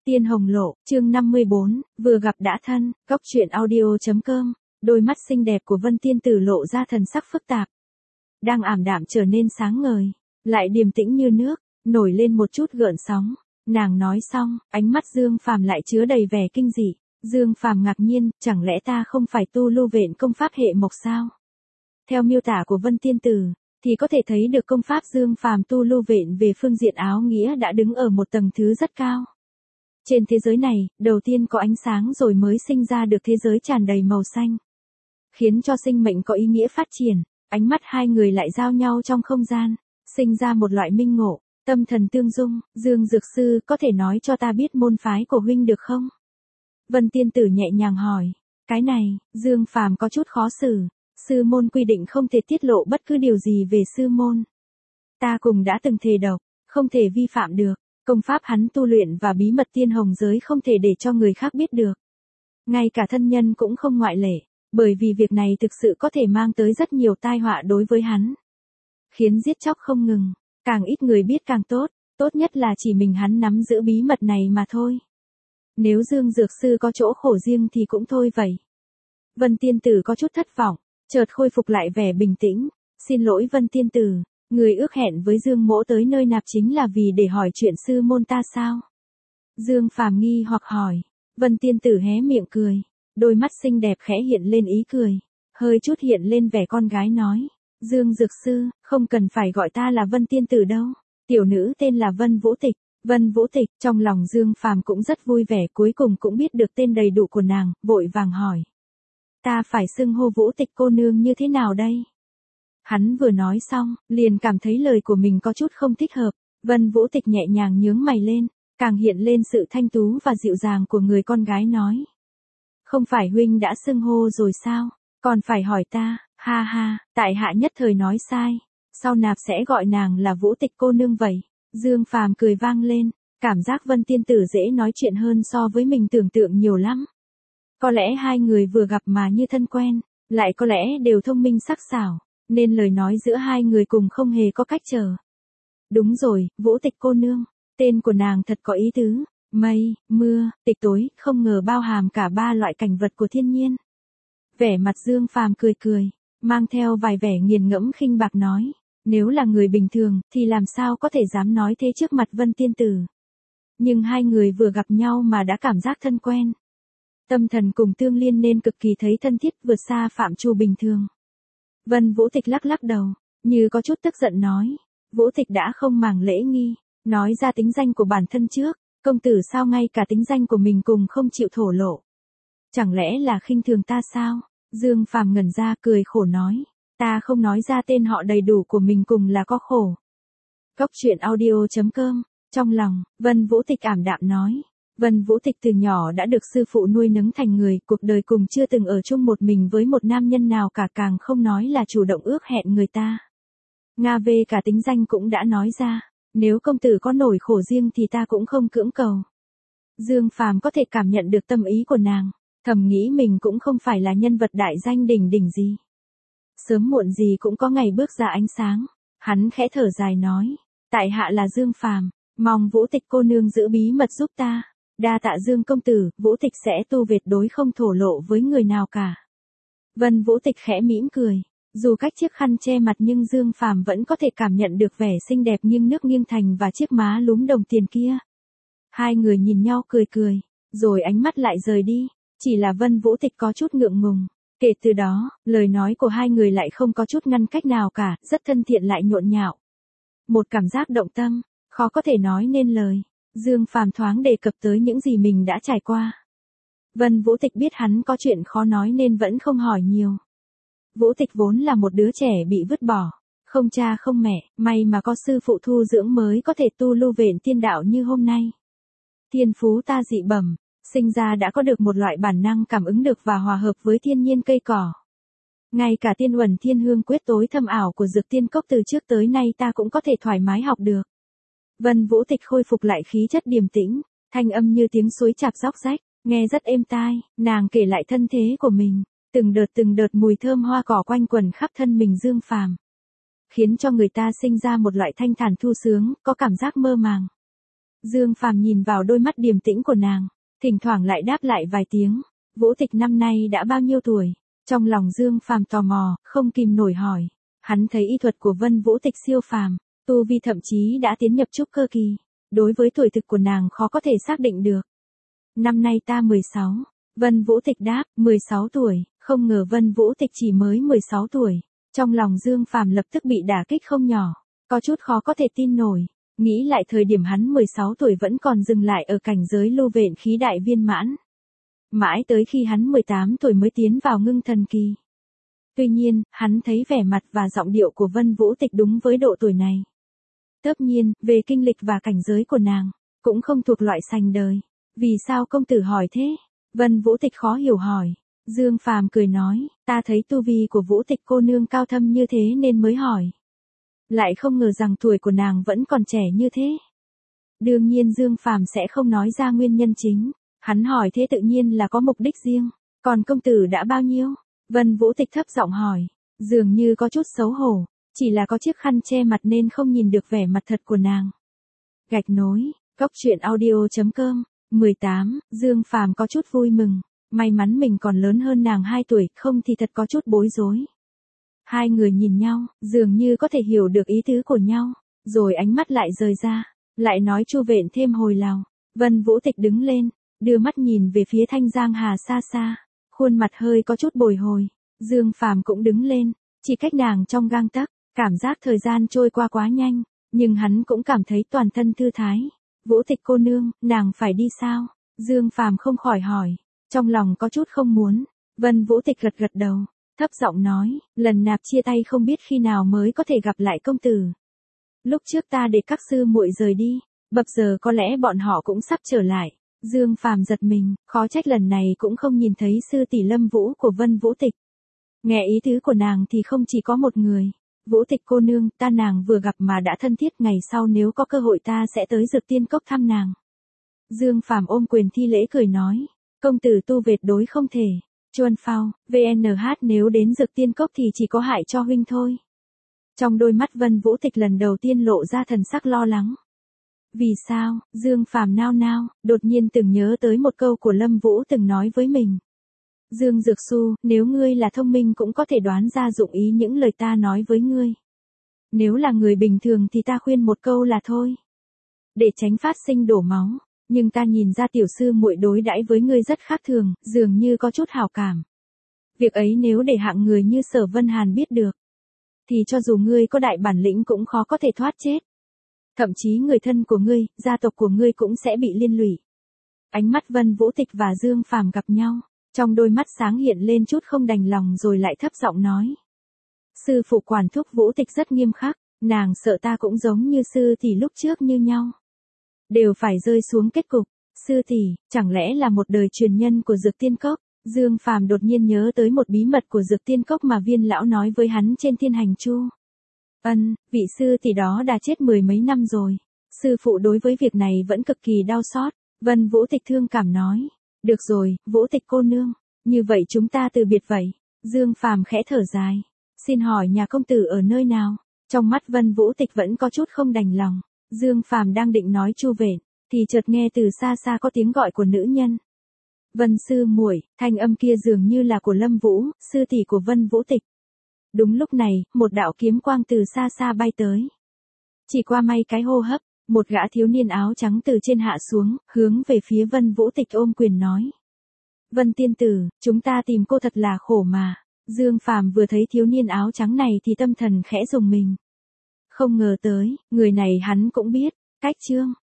Tiên Hồng Lộ, chương 54, vừa gặp đã thân, góc truyện audio.com, đôi mắt xinh đẹp của Vân Tiên Tử lộ ra thần sắc phức tạp. Đang ảm đạm trở nên sáng ngời, lại điềm tĩnh như nước, nổi lên một chút gợn sóng. Nàng nói xong, ánh mắt Dương Phàm lại chứa đầy vẻ kinh dị. Dương Phàm ngạc nhiên, chẳng lẽ ta không phải tu lưu vện công pháp hệ mộc sao? Theo miêu tả của Vân Tiên Tử, thì có thể thấy được công pháp Dương Phàm tu lưu vện về phương diện áo nghĩa đã đứng ở một tầng thứ rất cao. Trên thế giới này, đầu tiên có ánh sáng rồi mới sinh ra được thế giới tràn đầy màu xanh. Khiến cho sinh mệnh có ý nghĩa phát triển, ánh mắt hai người lại giao nhau trong không gian, sinh ra một loại minh ngộ, tâm thần tương dung. Dương Dược Sư, có thể nói cho ta biết môn phái của huynh được không? Vân Tiên Tử nhẹ nhàng hỏi. Cái này, Dương Phàm có chút khó xử. Sư môn quy định không thể tiết lộ bất cứ điều gì về sư môn. Ta cùng đã từng thề độc, không thể vi phạm được. Công pháp hắn tu luyện và bí mật tiên hồng giới không thể để cho người khác biết được. Ngay cả thân nhân cũng không ngoại lệ, bởi vì việc này thực sự có thể mang tới rất nhiều tai họa đối với hắn. Khiến giết chóc không ngừng, càng ít người biết càng tốt, tốt nhất là chỉ mình hắn nắm giữ bí mật này mà thôi. Nếu Dương Dược Sư có chỗ khổ riêng thì cũng thôi vậy. Vân Tiên Tử có chút thất vọng, chợt khôi phục lại vẻ bình tĩnh. Xin lỗi Vân Tiên Tử, người ước hẹn với Dương Mỗ tới nơi nạp chính là vì để hỏi chuyện sư môn ta sao? Dương Phàm nghi hoặc hỏi. Vân Tiên Tử hé miệng cười, đôi mắt xinh đẹp khẽ hiện lên ý cười, hơi chút hiện lên vẻ con gái nói. Dương Dược Sư, không cần phải gọi ta là Vân Tiên Tử đâu, tiểu nữ tên là Vân Vũ Tịch. Vân Vũ Tịch, trong lòng Dương Phàm cũng rất vui vẻ, cuối cùng cũng biết được tên đầy đủ của nàng, vội vàng hỏi. Ta phải xưng hô Vũ Tịch cô nương như thế nào đây? Hắn vừa nói xong, liền cảm thấy lời của mình có chút không thích hợp. Vân Vũ Tịch nhẹ nhàng nhướng mày lên, càng hiện lên sự thanh tú và dịu dàng của người con gái nói. Không phải huynh đã xưng hô rồi sao, còn phải hỏi ta? Ha ha, tại hạ nhất thời nói sai, sau nạp sẽ gọi nàng là Vũ Tịch cô nương vậy. Dương Phàm cười vang lên, cảm giác Vân Tiên Tử dễ nói chuyện hơn so với mình tưởng tượng nhiều lắm. Có lẽ hai người vừa gặp mà như thân quen, lại có lẽ đều thông minh sắc sảo, nên lời nói giữa hai người cùng không hề có cách trở. Đúng rồi, Vũ Tịch cô nương, tên của nàng thật có ý tứ, mây, mưa, tịch tối, không ngờ bao hàm cả ba loại cảnh vật của thiên nhiên. Vẻ mặt Dương Phàm cười cười, mang theo vài vẻ nghiền ngẫm khinh bạc nói. Nếu là người bình thường, thì làm sao có thể dám nói thế trước mặt Vân Tiên Tử. Nhưng hai người vừa gặp nhau mà đã cảm giác thân quen. Tâm thần cùng tương liên nên cực kỳ thấy thân thiết vượt xa phạm trù bình thường. Vân Vũ Tịch lắc lắc đầu, như có chút tức giận nói. Vũ Tịch đã không màng lễ nghi, nói ra tính danh của bản thân trước, công tử sao ngay cả tính danh của mình cùng không chịu thổ lộ. Chẳng lẽ là khinh thường ta sao? Dương Phàm ngẩn ra cười khổ nói. Ta không nói ra tên họ đầy đủ của mình cùng là có khổ. Góc truyện audio.com, trong lòng, Vân Vũ Tịch ảm đạm nói. Vân Vũ Tịch từ nhỏ đã được sư phụ nuôi nấng thành người, cuộc đời cùng chưa từng ở chung một mình với một nam nhân nào cả, càng không nói là chủ động ước hẹn người ta. Nga về cả tính danh cũng đã nói ra, nếu công tử có nổi khổ riêng thì ta cũng không cưỡng cầu. Dương Phàm có thể cảm nhận được tâm ý của nàng, thầm nghĩ mình cũng không phải là nhân vật đại danh đỉnh đỉnh gì. Sớm muộn gì cũng có ngày bước ra ánh sáng. Hắn khẽ thở dài nói. Tại hạ là Dương Phàm, mong Vũ Tịch cô nương giữ bí mật giúp ta. Đa tạ Dương công tử, Vũ Tịch sẽ tu tuyệt đối không thổ lộ với người nào cả. Vân Vũ Tịch khẽ mỉm cười. Dù cách chiếc khăn che mặt nhưng Dương Phàm vẫn có thể cảm nhận được vẻ xinh đẹp nghiêng nước nghiêng thành và chiếc má lúm đồng tiền kia. Hai người nhìn nhau cười cười, rồi ánh mắt lại rời đi. Chỉ là Vân Vũ Tịch có chút ngượng ngùng. Kể từ đó, lời nói của hai người lại không có chút ngăn cách nào cả, rất thân thiện lại nhộn nhạo. Một cảm giác động tâm, khó có thể nói nên lời. Dương Phàm thoáng đề cập tới những gì mình đã trải qua. Vân Vũ Tịch biết hắn có chuyện khó nói nên vẫn không hỏi nhiều. Vũ Tịch vốn là một đứa trẻ bị vứt bỏ, không cha không mẹ, may mà có sư phụ thu dưỡng mới có thể tu lưu vện tiên đạo như hôm nay. Thiên phú ta dị bẩm. Sinh ra đã có được một loại bản năng cảm ứng được và hòa hợp với thiên nhiên cây cỏ. Ngay cả tiên uẩn thiên hương quyết tối thâm ảo của dược tiên cốc từ trước tới nay ta cũng có thể thoải mái học được. Vân Vũ Tịch khôi phục lại khí chất điềm tĩnh, thanh âm như tiếng suối chạc róc rách, nghe rất êm tai. Nàng kể lại thân thế của mình, từng đợt mùi thơm hoa cỏ quanh quẩn khắp thân mình Dương Phàm, khiến cho người ta sinh ra một loại thanh thản thu sướng, có cảm giác mơ màng. Dương Phàm nhìn vào đôi mắt điềm tĩnh của nàng, thỉnh thoảng lại đáp lại vài tiếng. Vũ Tịch năm nay đã bao nhiêu tuổi? Trong lòng Dương Phàm tò mò, không kìm nổi hỏi. Hắn thấy y thuật của Vân Vũ Tịch siêu phàm, tu vi thậm chí đã tiến nhập trúc cơ kỳ. Đối với tuổi thực của nàng khó có thể xác định được. Năm nay ta 16. Vân Vũ Tịch đáp, 16 tuổi, không ngờ Vân Vũ Tịch chỉ mới 16 tuổi. Trong lòng Dương Phàm lập tức bị đả kích không nhỏ, có chút khó có thể tin nổi. Nghĩ lại thời điểm hắn 16 tuổi vẫn còn dừng lại ở cảnh giới lưu vện khí đại viên mãn. Mãi tới khi hắn 18 tuổi mới tiến vào ngưng thần kỳ. Tuy nhiên, hắn thấy vẻ mặt và giọng điệu của Vân Vũ Tịch đúng với độ tuổi này. Tất nhiên, về kinh lịch và cảnh giới của nàng, cũng không thuộc loại sành đời. Vì sao công tử hỏi thế? Vân Vũ Tịch khó hiểu hỏi. Dương Phàm cười nói, ta thấy tu vi của Vũ Tịch cô nương cao thâm như thế nên mới hỏi. Lại không ngờ rằng tuổi của nàng vẫn còn trẻ như thế. Đương nhiên Dương Phàm sẽ không nói ra nguyên nhân chính. Hắn hỏi thế tự nhiên là có mục đích riêng. Còn công tử đã bao nhiêu? Vân Vũ Tịch thấp giọng hỏi. Dường như có chút xấu hổ. Chỉ là có chiếc khăn che mặt nên không nhìn được vẻ mặt thật của nàng. Gạch nối, Cốc truyện audio.com, 18, Dương Phàm có chút vui mừng. May mắn mình còn lớn hơn nàng 2 tuổi, không thì thật có chút bối rối. Hai người nhìn nhau, dường như có thể hiểu được ý tứ của nhau. Rồi ánh mắt lại rời ra, lại nói chu vện thêm hồi lào. Vân Vũ Tịch đứng lên, đưa mắt nhìn về phía Thanh Giang Hà xa xa. Khuôn mặt hơi có chút bồi hồi. Dương Phàm cũng đứng lên, chỉ cách nàng trong gang tấc. Cảm giác thời gian trôi qua quá nhanh, nhưng hắn cũng cảm thấy toàn thân thư thái. Vũ Tịch cô nương, nàng phải đi sao? Dương Phàm không khỏi hỏi, trong lòng có chút không muốn. Vân Vũ Tịch gật gật đầu, thấp giọng nói, lần nạp chia tay không biết khi nào mới có thể gặp lại công tử. Lúc trước ta để các sư muội rời đi, bập giờ có lẽ bọn họ cũng sắp trở lại. Dương Phàm giật mình, khó trách lần này cũng không nhìn thấy sư tỷ Lâm Vũ của Vân Vũ Tịch. Nghe ý tứ của nàng thì không chỉ có một người. Vũ Tịch cô nương, ta nàng vừa gặp mà đã thân thiết, ngày sau nếu có cơ hội ta sẽ tới Dược Tiên Cốc thăm nàng. Dương Phàm ôm quyền thi lễ cười nói, công tử tu vệt đối không thể. Chuan Phao, VNH nếu đến Dược Tiên Cốc thì chỉ có hại cho huynh thôi. Trong đôi mắt Vân Vũ Tịch lần đầu tiên lộ ra thần sắc lo lắng. Vì sao? Dương Phàm nao nao, đột nhiên từng nhớ tới một câu của Lâm Vũ từng nói với mình. Dương Dược Xu, nếu ngươi là thông minh cũng có thể đoán ra dụng ý những lời ta nói với ngươi. Nếu là người bình thường thì ta khuyên một câu là thôi. Để tránh phát sinh đổ máu, nhưng ta nhìn ra tiểu sư muội đối đãi với ngươi rất khác thường, dường như có chút hảo cảm. Việc ấy nếu để hạng người như Sở Vân Hàn biết được, thì cho dù ngươi có đại bản lĩnh cũng khó có thể thoát chết. Thậm chí người thân của ngươi, gia tộc của ngươi cũng sẽ bị liên lụy. Ánh mắt Vân Vũ Tịch và Dương Phàm gặp nhau. Trong đôi mắt sáng hiện lên chút không đành lòng rồi lại thấp giọng nói. Sư phụ quản thúc Vũ Tịch rất nghiêm khắc, nàng sợ ta cũng giống như sư tỷ lúc trước như nhau. Đều phải rơi xuống kết cục, sư tỷ, chẳng lẽ là một đời truyền nhân của Dược Tiên Cốc? Dương Phàm đột nhiên nhớ tới một bí mật của Dược Tiên Cốc mà Viên lão nói với hắn trên Thiên Hành Chu. Vị sư tỷ đó đã chết 10 mấy năm rồi. Sư phụ đối với việc này vẫn cực kỳ đau xót. Vân Vũ Tịch thương cảm nói. Được rồi, Vũ Tịch cô nương, như vậy chúng ta từ biệt vậy. Dương Phàm khẽ thở dài. Xin hỏi nhà công tử ở nơi nào? Trong mắt Vân Vũ Tịch vẫn có chút không đành lòng. Dương Phàm đang định nói chu vện, thì chợt nghe từ xa xa có tiếng gọi của nữ nhân. Vân sư muội, thanh âm kia dường như là của Lâm Vũ, sư tỷ của Vân Vũ Tịch. Đúng lúc này, một đạo kiếm quang từ xa xa bay tới. Chỉ qua may cái hô hấp, một gã thiếu niên áo trắng từ trên hạ xuống, hướng về phía Vân Vũ Tịch ôm quyền nói. Vân tiên tử, chúng ta tìm cô thật là khổ mà. Dương Phàm vừa thấy thiếu niên áo trắng này thì tâm thần khẽ rùng mình. Không ngờ tới, người này hắn cũng biết. Cách chương